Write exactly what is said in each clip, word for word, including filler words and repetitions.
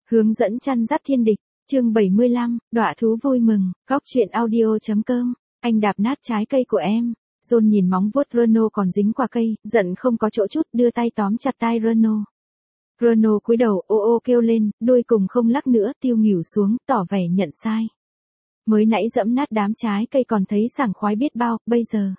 Hướng dẫn chăn dắt thiên địch, chương bảy mươi lăm, đọa thú vui mừng, góc truyện audio.com, anh đạp nát trái cây của em. John nhìn móng vuốt Renault còn dính qua cây, giận không có chỗ chút, đưa tay tóm chặt tai Renault. Renault cúi đầu ô ô kêu lên, đuôi cùng không lắc nữa, tiêu nghỉu xuống, tỏ vẻ nhận sai. Mới nãy dẫm nát đám trái cây còn thấy sảng khoái biết bao, bây giờ.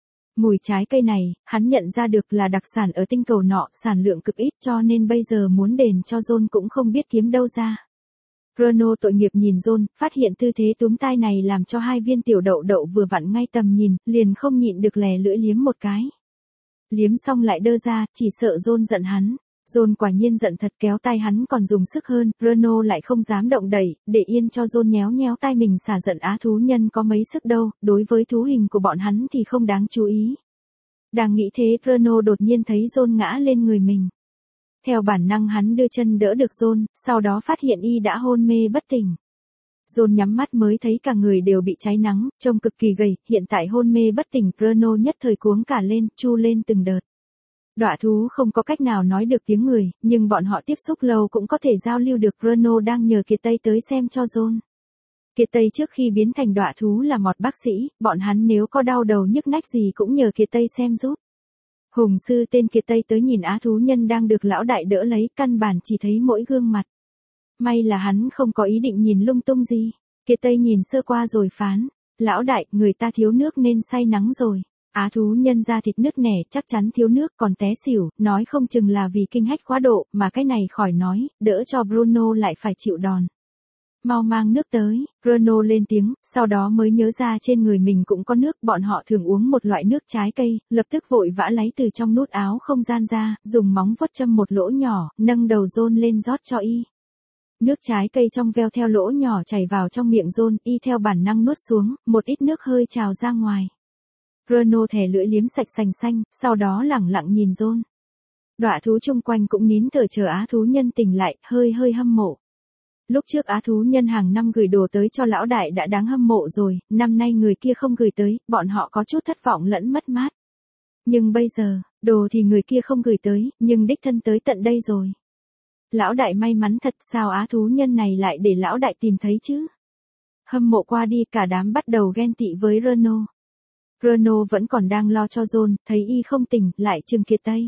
Mùi trái cây này, hắn nhận ra được là đặc sản ở tinh cầu nọ, sản lượng cực ít cho nên bây giờ muốn đền cho John cũng không biết kiếm đâu ra. Renault tội nghiệp nhìn John, phát hiện tư thế túm tai này làm cho hai viên tiểu đậu đậu vừa vặn ngay tầm nhìn, liền không nhịn được lè lưỡi liếm một cái. Liếm xong lại đơ ra, chỉ sợ John giận hắn. John quả nhiên giận thật, kéo tay hắn còn dùng sức hơn, Renault lại không dám động đẩy, để yên cho John nhéo nhéo tay mình xả giận. Á thú nhân có mấy sức đâu, đối với thú hình của bọn hắn thì không đáng chú ý. Đang nghĩ thế, Renault đột nhiên thấy John ngã lên người mình. Theo bản năng hắn đưa chân đỡ được John, sau đó phát hiện y đã hôn mê bất tỉnh. John nhắm mắt mới thấy cả người đều bị cháy nắng, trông cực kỳ gầy, hiện tại hôn mê bất tỉnh, Renault nhất thời cuống cả lên, chu lên từng đợt. Đọa thú không có cách nào nói được tiếng người, nhưng bọn họ tiếp xúc lâu cũng có thể giao lưu được. Renault đang nhờ Kiệt Tây tới xem cho John. Kiệt Tây trước khi biến thành đọa thú là một bác sĩ, bọn hắn nếu có đau đầu nhức nách gì cũng nhờ Kiệt Tây xem giúp. Hùng sư tên Kiệt Tây tới nhìn á thú nhân đang được lão đại đỡ lấy, căn bản chỉ thấy mỗi gương mặt. May là hắn không có ý định nhìn lung tung gì. Kiệt Tây nhìn sơ qua rồi phán, lão đại, người ta thiếu nước nên say nắng rồi. Á thú nhân da thịt nứt nẻ, chắc chắn thiếu nước còn té xỉu, nói không chừng là vì kinh hách quá độ, mà cái này khỏi nói, đỡ cho Bruno lại phải chịu đòn. Mau mang nước tới, Renault lên tiếng, sau đó mới nhớ ra trên người mình cũng có nước, bọn họ thường uống một loại nước trái cây, lập tức vội vã lấy từ trong nút áo không gian ra, dùng móng vuốt châm một lỗ nhỏ, nâng đầu John lên rót cho y. Nước trái cây trong veo theo lỗ nhỏ chảy vào trong miệng John, y theo bản năng nuốt xuống, một ít nước hơi trào ra ngoài. Renault thè lưỡi liếm sạch sành xanh, sau đó lẳng lặng nhìn John. Đọa thú chung quanh cũng nín thở chờ á thú nhân tỉnh lại, hơi hơi hâm mộ. Lúc trước á thú nhân hàng năm gửi đồ tới cho lão đại đã đáng hâm mộ rồi, năm nay người kia không gửi tới, bọn họ có chút thất vọng lẫn mất mát. Nhưng bây giờ, đồ thì người kia không gửi tới, nhưng đích thân tới tận đây rồi. Lão đại may mắn thật, sao á thú nhân này lại để lão đại tìm thấy chứ? Hâm mộ qua đi, cả đám bắt đầu ghen tị với Renault. Renault vẫn còn đang lo cho John, thấy y không tỉnh, lại trừng Kiệt Tây.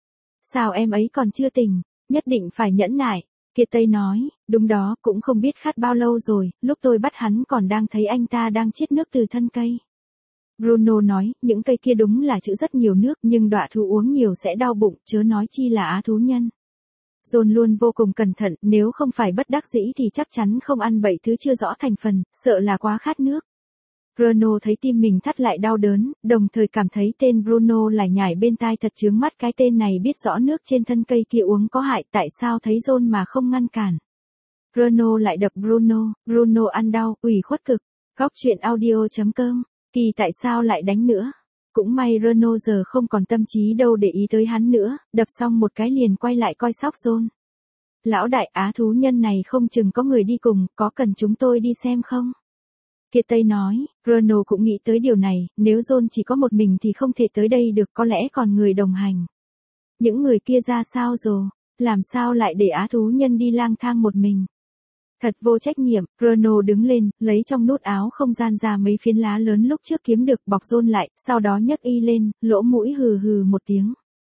Sao em ấy còn chưa tỉnh, nhất định phải nhẫn nại. Kiệt Tây nói, đúng đó, cũng không biết khát bao lâu rồi, lúc tôi bắt hắn còn đang thấy anh ta đang chiết nước từ thân cây. Bruno nói, những cây kia đúng là chữ rất nhiều nước, nhưng đọa thú uống nhiều sẽ đau bụng, chớ nói chi là á thú nhân. John luôn vô cùng cẩn thận, nếu không phải bất đắc dĩ thì chắc chắn không ăn bảy thứ chưa rõ thành phần, sợ là quá khát nước. Renault thấy tim mình thắt lại đau đớn, đồng thời cảm thấy tên Bruno lải nhải bên tai thật chướng mắt, cái tên này biết rõ nước trên thân cây kia uống có hại, tại sao thấy John mà không ngăn cản. Renault lại đập Bruno, Bruno ăn đau, ủy khuất cực. Góc truyện audio.com, kỳ tại sao lại đánh nữa. Cũng may Renault giờ không còn tâm trí đâu để ý tới hắn nữa, đập xong một cái liền quay lại coi sóc John. Lão đại, á thú nhân này không chừng có người đi cùng, có cần chúng tôi đi xem không? Kiệt Tây nói, Renault cũng nghĩ tới điều này, nếu John chỉ có một mình thì không thể tới đây được, có lẽ còn người đồng hành. Những người kia ra sao rồi, làm sao lại để á thú nhân đi lang thang một mình? Thật vô trách nhiệm. Renault đứng lên, lấy trong nút áo không gian ra mấy phiến lá lớn lúc trước kiếm được, bọc John lại, sau đó nhấc y lên, lỗ mũi hừ hừ một tiếng.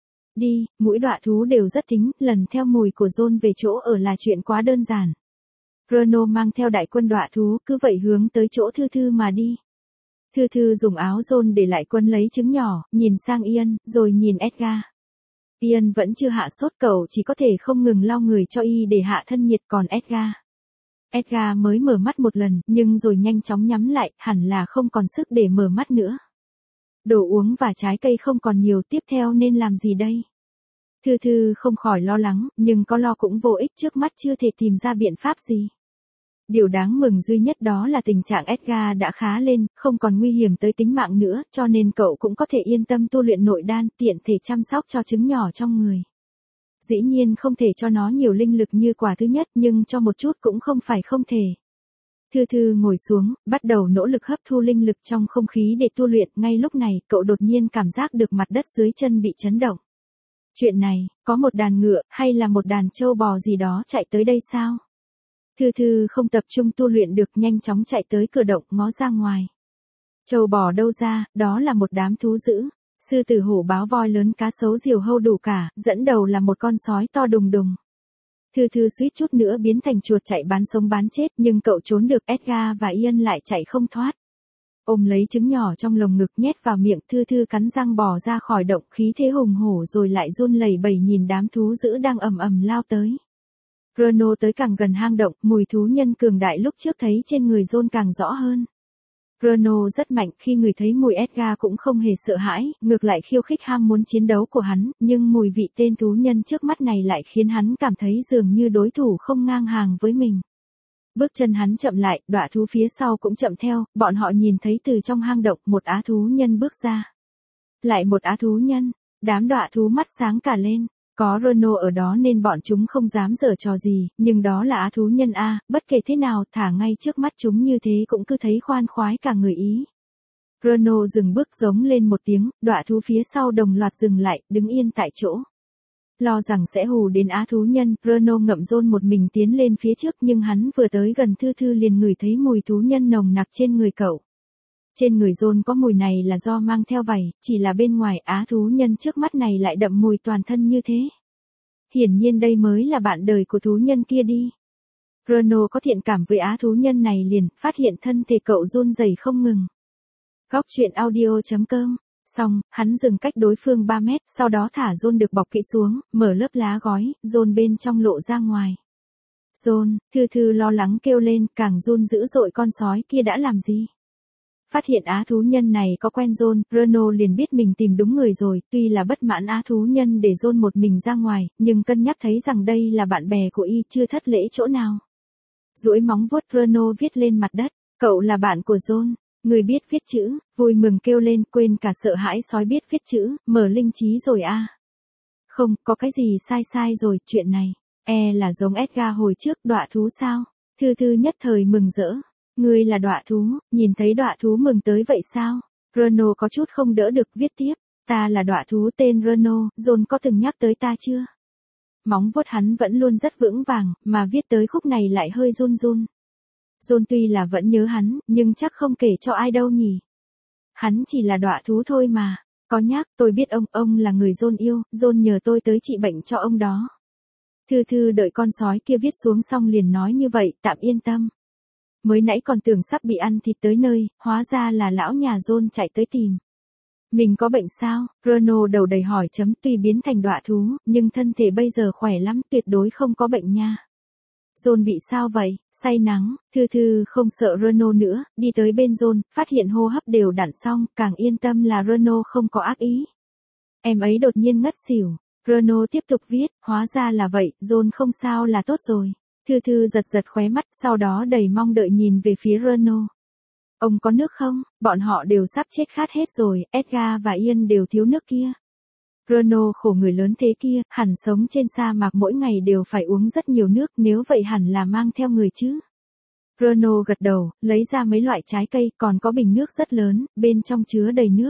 Đi, mũi đọa thú đều rất thính, lần theo mùi của John về chỗ ở là chuyện quá đơn giản. Renault mang theo đại quân đọa thú, cứ vậy hướng tới chỗ Thư Thư mà đi. Thư Thư dùng áo John để lại quân lấy trứng nhỏ, nhìn sang Ian, rồi nhìn Edgar. Ian vẫn chưa hạ sốt, cậu chỉ có thể không ngừng lau người cho y để hạ thân nhiệt, còn Edgar. Edgar mới mở mắt một lần, nhưng rồi nhanh chóng nhắm lại, hẳn là không còn sức để mở mắt nữa. Đồ uống và trái cây không còn nhiều, tiếp theo nên làm gì đây? Thư Thư không khỏi lo lắng, nhưng có lo cũng vô ích, trước mắt chưa thể tìm ra biện pháp gì. Điều đáng mừng duy nhất đó là tình trạng Edgar đã khá lên, không còn nguy hiểm tới tính mạng nữa, cho nên cậu cũng có thể yên tâm tu luyện nội đan, tiện thể chăm sóc cho trứng nhỏ trong người. Dĩ nhiên không thể cho nó nhiều linh lực như quả thứ nhất, nhưng cho một chút cũng không phải không thể. Thư Thư ngồi xuống, bắt đầu nỗ lực hấp thu linh lực trong không khí để tu luyện, ngay lúc này, cậu đột nhiên cảm giác được mặt đất dưới chân bị chấn động. Chuyện này, có một đàn ngựa, hay là một đàn trâu bò gì đó chạy tới đây sao? Thư Thư không tập trung tu luyện được, nhanh chóng chạy tới cửa động ngó ra ngoài. Trâu bò đâu ra, đó là một đám thú dữ. Sư tử hổ báo voi lớn cá sấu diều hâu đủ cả, dẫn đầu là một con sói to đùng đùng. Thư Thư suýt chút nữa biến thành chuột chạy bán sống bán chết, nhưng cậu trốn được, Edgar và Ian lại chạy không thoát. Ôm lấy trứng nhỏ trong lồng ngực nhét vào miệng, Thư Thư cắn răng bò ra khỏi động, khí thế hùng hổ rồi lại run lẩy bẩy nhìn đám thú dữ đang ầm ầm lao tới. Renault tới càng gần hang động, mùi thú nhân cường đại lúc trước thấy trên người John càng rõ hơn. Renault rất mạnh, khi người thấy mùi Edgar cũng không hề sợ hãi, ngược lại khiêu khích ham muốn chiến đấu của hắn, nhưng mùi vị tên thú nhân trước mắt này lại khiến hắn cảm thấy dường như đối thủ không ngang hàng với mình. Bước chân hắn chậm lại, đọa thú phía sau cũng chậm theo, bọn họ nhìn thấy từ trong hang động một á thú nhân bước ra. Lại một á thú nhân, đám đọa thú mắt sáng cả lên. Có Renault ở đó nên bọn chúng không dám giở trò gì, nhưng đó là á thú nhân a, bất kể thế nào thả ngay trước mắt chúng như thế cũng cứ thấy khoan khoái cả người ý. Renault dừng bước giống lên một tiếng, đọa thú phía sau đồng loạt dừng lại, đứng yên tại chỗ. Lo rằng sẽ hù đến á thú nhân, Renault ngậm John một mình tiến lên phía trước, nhưng hắn vừa tới gần Thư Thư liền ngửi thấy mùi thú nhân nồng nặc trên người cậu. Trên người John có mùi này là do mang theo vảy, chỉ là bên ngoài á thú nhân trước mắt này lại đậm mùi toàn thân như thế. Hiển nhiên đây mới là bạn đời của thú nhân kia đi. Renault có thiện cảm với á thú nhân này liền phát hiện thân thể cậu run rẩy không ngừng. Góc truyện audio chấm com. Xong, hắn dừng cách đối phương ba mét, sau đó thả John được bọc kỹ xuống, mở lớp lá gói, John bên trong lộ ra ngoài. John, Thư Thư lo lắng kêu lên, càng run dữ dội, con sói kia đã làm gì? Phát hiện á thú nhân này có quen John, Renault liền biết mình tìm đúng người rồi, tuy là bất mãn á thú nhân để John một mình ra ngoài, nhưng cân nhắc thấy rằng đây là bạn bè của y chưa thất lễ chỗ nào. Duỗi móng vuốt, Renault viết lên mặt đất, cậu là bạn của John, người biết viết chữ, vui mừng kêu lên, quên cả sợ hãi sói biết viết chữ, mở linh trí rồi à. Không, có cái gì sai sai rồi, chuyện này, e là giống Edgar hồi trước, đọa thú sao? Thư Thư nhất thời mừng rỡ. Ngươi là đọa thú, nhìn thấy đọa thú mừng tới vậy sao? Renault có chút không đỡ được, viết tiếp, ta là đọa thú tên Renault, John có từng nhắc tới ta chưa? Móng vuốt hắn vẫn luôn rất vững vàng, mà viết tới khúc này lại hơi run run. John tuy là vẫn nhớ hắn, nhưng chắc không kể cho ai đâu nhỉ. Hắn chỉ là đọa thú thôi mà, có nhắc, tôi biết ông, ông là người John yêu, John nhờ tôi tới trị bệnh cho ông đó. Thư Thư đợi con sói kia viết xuống xong liền nói như vậy, tạm yên tâm. Mới nãy còn tưởng sắp bị ăn thịt tới nơi, hóa ra là lão nhà John chạy tới tìm. Mình có bệnh sao? Renault đầu đầy hỏi chấm, tuy biến thành đọa thú, nhưng thân thể bây giờ khỏe lắm, tuyệt đối không có bệnh nha. John bị sao vậy? Say nắng, Thư Thư không sợ Renault nữa, đi tới bên John, phát hiện hô hấp đều đặn xong, càng yên tâm là Renault không có ác ý. Em ấy đột nhiên ngất xỉu. Renault tiếp tục viết, hóa ra là vậy, John không sao là tốt rồi. Thư Thư giật giật khóe mắt, sau đó đầy mong đợi nhìn về phía Renault. Ông có nước không? Bọn họ đều sắp chết khát hết rồi, Edgar và Ian đều thiếu nước kia. Renault khổ người lớn thế kia, hẳn sống trên sa mạc mỗi ngày đều phải uống rất nhiều nước, nếu vậy hẳn là mang theo người chứ. Renault gật đầu, lấy ra mấy loại trái cây, còn có bình nước rất lớn, bên trong chứa đầy nước.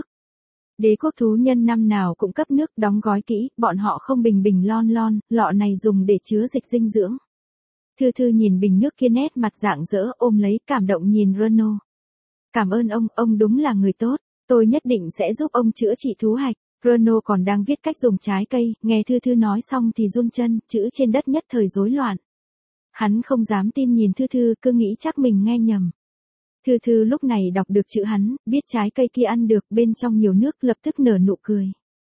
Đế quốc thú nhân năm nào cũng cấp nước, đóng gói kỹ, bọn họ không bình bình lon lon, lọ này dùng để chứa dịch dinh dưỡng. Thư Thư nhìn bình nước kia nét mặt rạng rỡ, ôm lấy, cảm động nhìn Renault. Cảm ơn ông, ông đúng là người tốt, tôi nhất định sẽ giúp ông chữa trị thú hạch. Renault còn đang viết cách dùng trái cây, nghe Thư Thư nói xong thì run chân, chữ trên đất nhất thời rối loạn. Hắn không dám tin nhìn Thư Thư, cứ nghĩ chắc mình nghe nhầm. Thư Thư lúc này đọc được chữ hắn, biết trái cây kia ăn được, bên trong nhiều nước, lập tức nở nụ cười.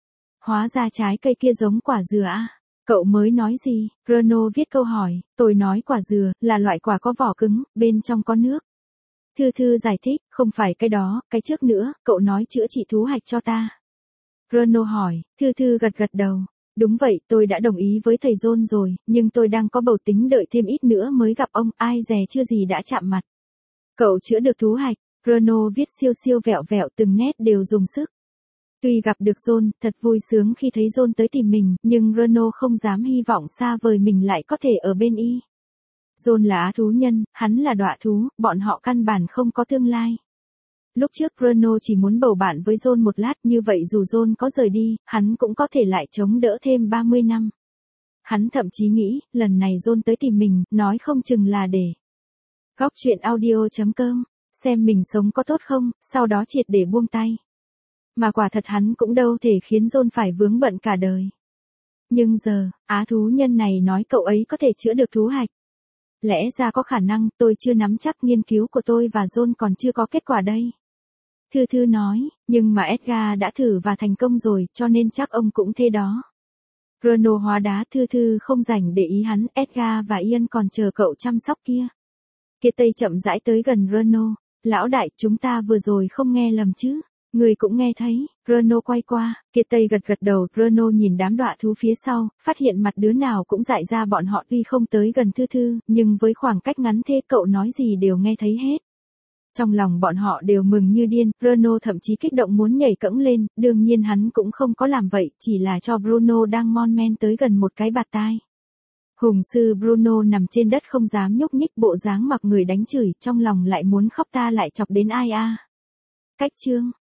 Hóa ra trái cây kia giống quả dừa à? Cậu mới nói gì? Renault viết câu hỏi, tôi nói quả dừa, là loại quả có vỏ cứng, bên trong có nước. Thư Thư giải thích, không phải cái đó, cái trước nữa, cậu nói chữa trị thú hạch cho ta. Renault hỏi, Thư Thư gật gật đầu. Đúng vậy, tôi đã đồng ý với thầy John rồi, nhưng tôi đang có bầu tính đợi thêm ít nữa mới gặp ông, ai dè chưa gì đã chạm mặt. Cậu chữa được thú hạch, Renault viết siêu siêu vẹo vẹo, từng nét đều dùng sức. Tuy gặp được John, thật vui sướng khi thấy John tới tìm mình, nhưng Renault không dám hy vọng xa vời mình lại có thể ở bên y. John là á thú nhân, hắn là đọa thú, bọn họ căn bản không có tương lai. Lúc trước Renault chỉ muốn bầu bạn với John một lát, như vậy dù John có rời đi, hắn cũng có thể lại chống đỡ thêm ba mươi năm. Hắn thậm chí nghĩ, lần này John tới tìm mình, nói không chừng là để. Góc chuyện audio.com, xem mình sống có tốt không, sau đó triệt để buông tay. Mà quả thật hắn cũng đâu thể khiến John phải vướng bận cả đời. Nhưng giờ, á thú nhân này nói cậu ấy có thể chữa được thú hạch. Lẽ ra có khả năng, tôi chưa nắm chắc, nghiên cứu của tôi và John còn chưa có kết quả đây. Thư Thư nói, nhưng mà Edgar đã thử và thành công rồi, cho nên chắc ông cũng thế đó. Bruno hóa đá. Thư Thư không rảnh để ý hắn, Edgar và Ian còn chờ cậu chăm sóc kia. Kiệt Tây chậm rãi tới gần Bruno. Lão đại, chúng ta vừa rồi không nghe lầm chứ? Người cũng nghe thấy. Bruno quay qua, Kiệt Tây gật gật đầu. Bruno nhìn đám đọa thú phía sau, phát hiện mặt đứa nào cũng dại ra, bọn họ tuy không tới gần Thư Thư, nhưng với khoảng cách ngắn thế cậu nói gì đều nghe thấy hết. Trong lòng bọn họ đều mừng như điên, Bruno thậm chí kích động muốn nhảy cẫng lên, đương nhiên hắn cũng không có làm vậy, chỉ là cho Bruno đang mon men tới gần một cái bạt tai. Hùng sư Bruno nằm trên đất không dám nhúc nhích, bộ dáng mặc người đánh chửi, trong lòng lại muốn khóc, ta lại chọc đến ai a. Cách chương